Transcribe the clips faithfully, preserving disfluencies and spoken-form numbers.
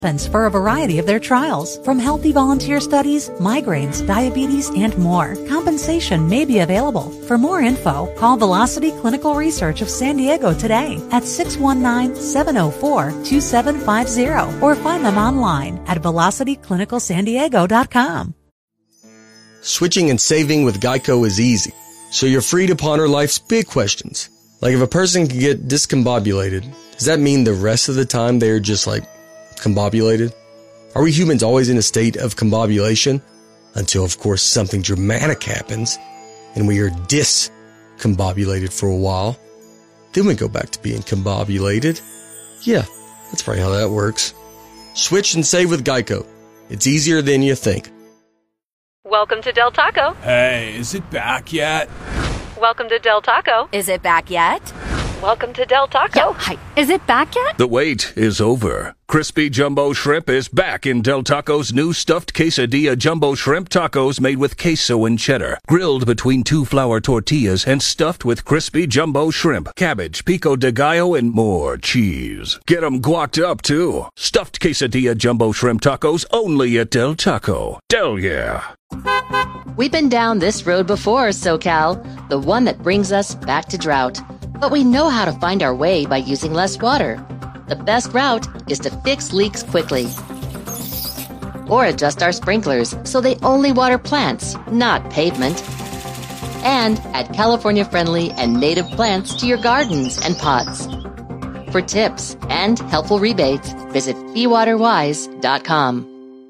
for a variety of their trials. From healthy volunteer studies, migraines, diabetes, and more, compensation may be available. For more info, call Velocity Clinical Research of San Diego today at six one nine, seven oh four, two seven five zero or find them online at velocity clinical san diego dot com. Switching and saving with Geico is easy, so you're free to ponder life's big questions. Like if a person can get discombobulated, does that mean the rest of the time they're just like combobulated? Are we humans always in a state of combobulation? Until, of course, something dramatic happens and we are discombobulated for a while. Then we go back to being combobulated. Yeah, that's probably how that works. Switch and save with Geico. It's easier than you think. Welcome to Del Taco. Hey, is it back yet? Welcome to Del Taco. Is it back yet? Welcome to Del Taco. Yo, hi. Is it back yet? The wait is over. Crispy Jumbo Shrimp is back in Del Taco's new stuffed quesadilla jumbo shrimp tacos made with queso and cheddar, grilled between two flour tortillas and stuffed with crispy jumbo shrimp, cabbage, pico de gallo, and more cheese. Get 'em guacced up, too. Stuffed quesadilla jumbo shrimp tacos only at Del Taco. Del yeah. We've been down this road before, SoCal, the one that brings us back to drought. But we know how to find our way by using less water. The best route is to fix leaks quickly. Or adjust our sprinklers so they only water plants, not pavement. And add California-friendly and native plants to your gardens and pots. For tips and helpful rebates, visit be water wise dot com.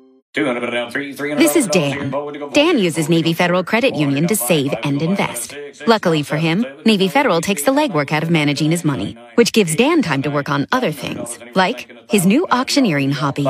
This is Dan. Dan uses Navy Federal Credit Union to save and invest. Luckily for him, Navy Federal takes the legwork out of managing his money, which gives Dan time to work on other things, like his new auctioneering hobby.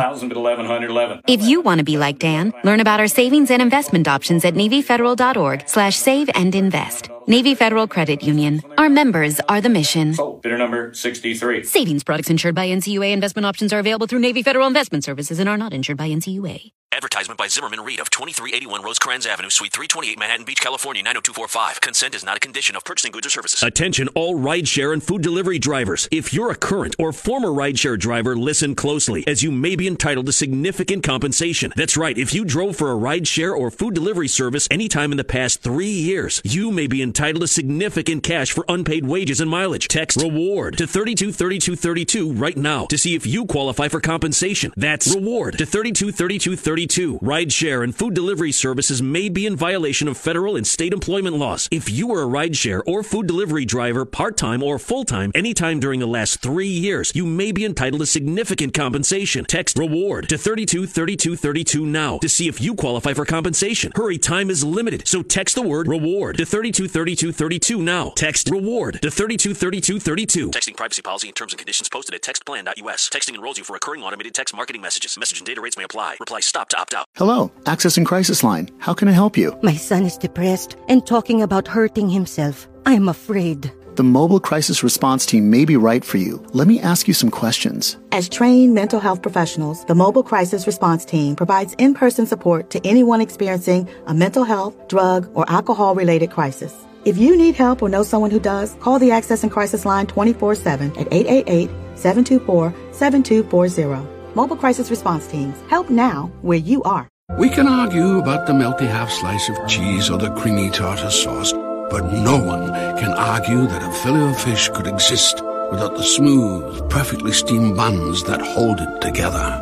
If you want to be like Dan, learn about our savings and investment options at NavyFederal.org slash save and invest. Navy Federal Credit Union. Our members are the mission. Sold. Bidder number sixty-three. Savings products insured by N C U A. Investment options are available through Navy Federal Investment Services and are not insured by N C U A. Advertisement by Zimmerman Reed of twenty-three eighty-one Rosecrans Avenue, Suite three twenty-eight, Manhattan Beach, California, nine oh two four five. Consent is not a condition of purchasing goods or services. Attention all rideshare and food delivery drivers. If you're a current or former rideshare driver, listen closely, as you may be entitled to significant compensation. That's right. If you drove for a rideshare or food delivery service anytime in the past three years, you may be entitled to significant cash for unpaid wages and mileage. Text REWARD to thirty-two thirty-two thirty-two right now to see if you qualify for compensation. That's REWARD to thirty-two thirty-two thirty-two. Rideshare and food delivery services may be in violation of federal and state employment laws. If you are a rideshare or food delivery driver, part-time or full-time, anytime during the last three years, you may be entitled to significant compensation. Text REWARD to thirty-two thirty-two thirty-two now to see if you qualify for compensation. Hurry, time is limited, so text the word REWARD to thirty-two thirty-two thirty-two now. Text REWARD to thirty-two thirty-two thirty-two. Texting privacy policy and terms and conditions posted at text plan dot U S. Texting enrolls you for recurring automated text marketing messages. Message and data rates may apply. Reply STOP to opt out. Hello, Access and Crisis Line. How can I help you? My son is depressed and talking about hurting himself. I'm afraid. The Mobile Crisis Response Team may be right for you. Let me ask you some questions. As trained mental health professionals, the Mobile Crisis Response Team provides in-person support to anyone experiencing a mental health, drug, or alcohol-related crisis. If you need help or know someone who does, call the Access and Crisis Line twenty-four seven at eight eight eight, seven two four, seven two four zero. Mobile Crisis Response Teams. Help now where you are. We can argue about the melty half slice of cheese or the creamy tartar sauce, but no one can argue that a Filet-O-Fish could exist without the smooth, perfectly steamed buns that hold it together.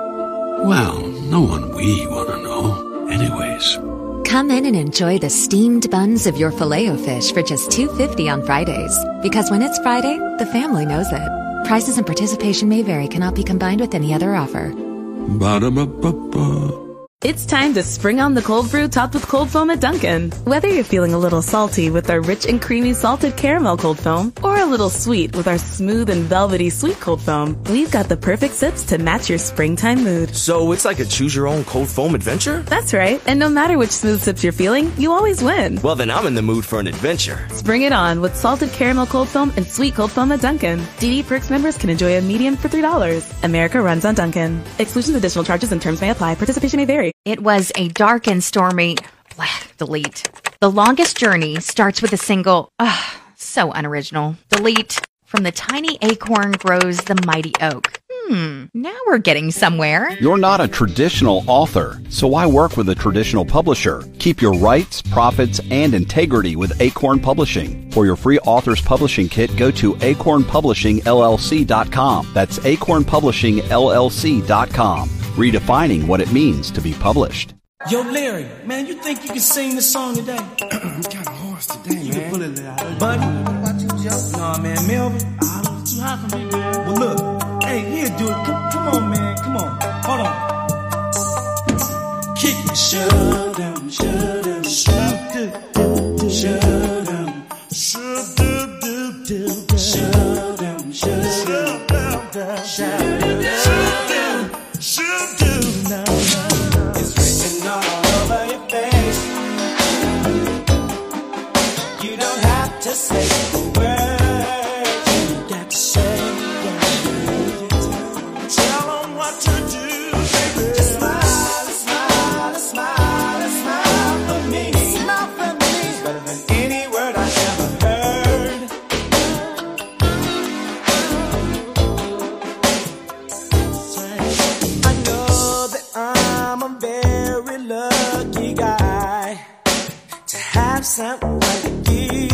Well, no one we want to know. Anyways. Come in and enjoy the steamed buns of your Filet-O-Fish for just two dollars and fifty cents on Fridays. Because when it's Friday, the family knows it. Prices and participation may vary, cannot be combined with any other offer. Ba-da-ba-ba-ba. It's time to spring on the cold brew topped with cold foam at Dunkin'. Whether you're feeling a little salty with our rich and creamy salted caramel cold foam, or a little sweet with our smooth and velvety sweet cold foam, we've got the perfect sips to match your springtime mood. So it's like a choose-your-own cold foam adventure? That's right. And no matter which smooth sips you're feeling, you always win. Well, then I'm in the mood for an adventure. Spring it on with salted caramel cold foam and sweet cold foam at Dunkin'. D D Perks members can enjoy a medium for three dollars. America runs on Dunkin'. Exclusions, additional charges, and terms may apply. Participation may vary. It was a dark and stormy... Blah, delete. The longest journey starts with a single... Ugh, so unoriginal. Delete. From the tiny acorn grows the mighty oak. Hmm, now we're getting somewhere. You're not a traditional author, so why work with a traditional publisher? Keep your rights, profits, and integrity with Acorn Publishing. For your free Authors Publishing Kit, go to acorn publishing L L C dot com. That's acorn publishing L L C dot com. Redefining what it means to be published. Yo, Larry, man, you think you can sing the song today? I'm kind of hoarse today, you man. You can pull it out. Buddy, watch you joke. Nah, man, Melvin, ah, oh, too hot for me, man. Well, look, hey, here, dude, come, come on, man, come on. Hold on. Kick me, shut down, shut down, shut down, shut down, shut down, shut down, shut down, shut down, shut down, now. To say the words you got to say, tell them what to do, baby. Just smile, smile, smile, smile for me. Smile for me. It's better than any word I ever heard. I know that I'm a very lucky guy to have something like you.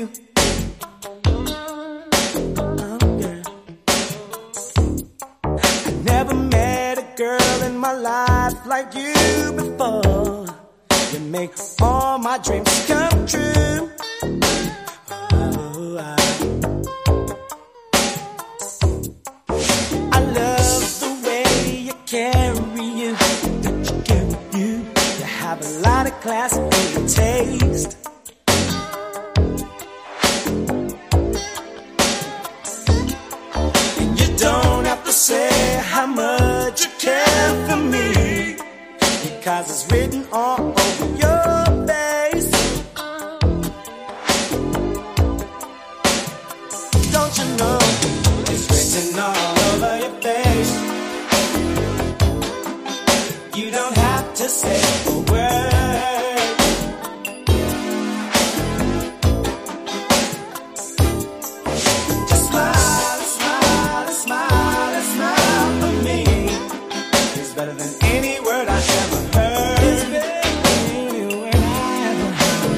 Girl in my life like you before. You make all my dreams come true. Oh, I, I love the way you carry you, that you carry you. You have a lot of class and your taste. And you don't have to say how much you care for me, because it's written all over your face. Don't you know it's written all over your face? You don't have to say a word. Just smile, smile, smile, smile for me. It's better than any word I ever heard. It's better than any word I ever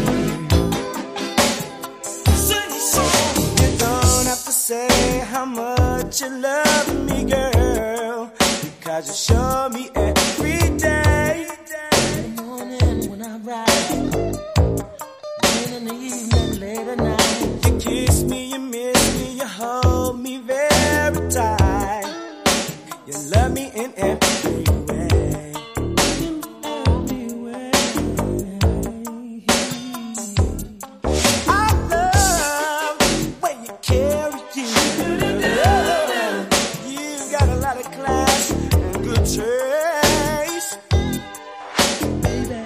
heard. Sing a song. You don't have to say how much you love me, girl, because you show me every day. In the morning when I ride, late in the evening, late at night. You kiss me, you miss me, you hold me very tight. You love me in every way. Every way. I love the way you carry you. You got a lot of class and good taste, baby.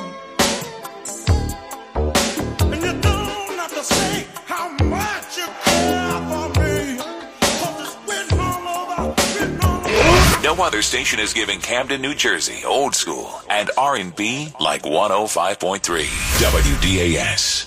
And you don't have to say how much you care for me, 'cause it's written all over, written all over. No other station is giving Camden, New Jersey old school and R and B like one oh five point three W D A S.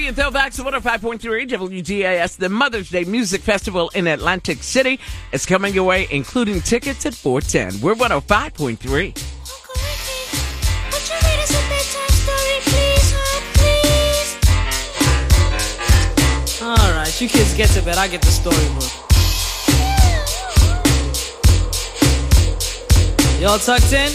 and throwbacks to one oh five point three W D A S. The Mother's Day Music Festival in Atlantic City is coming your way, including tickets at four ten. We're one oh five point three. All right, you kids get to bed. I get the storybook. Y'all tucked in?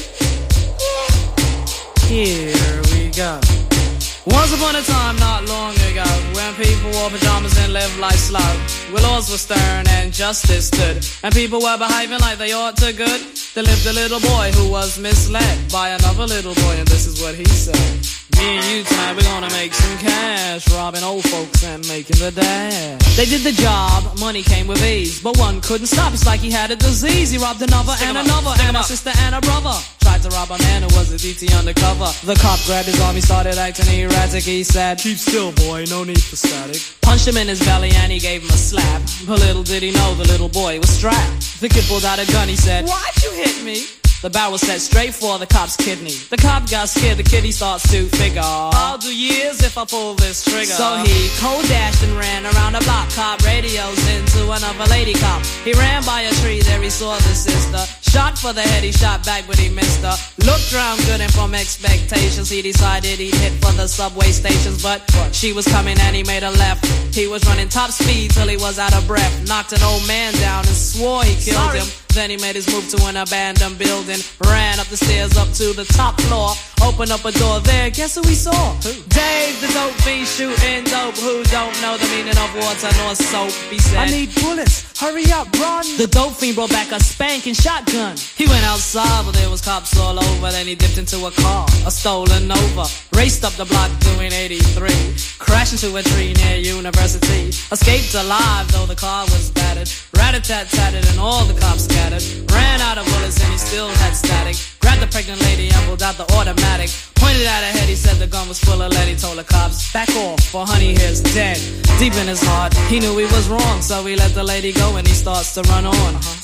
Here we go. Once upon a time, not long ago, when people wore pajamas and lived life slow, where laws were stern and justice stood, and people were behaving like they ought to good, there lived a little boy who was misled by another little boy, and this is what he said. Me and you tonight, we're gonna make some cash, robbing old folks and making the dash. They did the job, money came with ease, but one couldn't stop, it's like he had a disease. He robbed another Stick and another, Stick and a sister and a brother. Tried to rob a man who was a D T undercover. The cop grabbed his arm, he started acting erratic. He said, keep still, boy, no need for static. Punched him in his belly and he gave him a slap. But little did he know the little boy was strapped. The kid pulled out a gun, he said, why'd you hit me? The barrel set straight for the cop's kidney. The cop got scared, the kid he starts to figure, I'll do years if I pull this trigger. So he cold dashed and ran around the block. Cop radios into another lady cop. He ran by a tree, there he saw the sister. Shot for the head, he shot back but he missed her. Looked round good and from expectations he decided he'd hit for the subway stations. But she was coming and he made a left. He was running top speed till he was out of breath. Knocked an old man down and swore he killed Sorry. him. Then he made his move to an abandoned building. Ran up the stairs up to the top floor. Opened up a door there, guess who he saw? Who? Dave the dope fiend shooting dope. Who don't know the meaning of water nor soap? He said, I need bullets, hurry up, run. The dope fiend brought back a spanking shotgun. He went outside but there was cops all over. Then he dipped into a car, a stolen Nova. Raced up the block doing eighty-three. Crashed into a tree near University. Escaped alive though the car was battered. Rat-a-tat-tatted and all the cops scattered. Ran out of bullets and he still had static. Grabbed the pregnant lady and pulled out the automatic. Pointed at her head, he said the gun was full of lead. He told the cops, back off, for honey here's dead. Deep in his heart, he knew he was wrong, so he let the lady go and he starts to run on.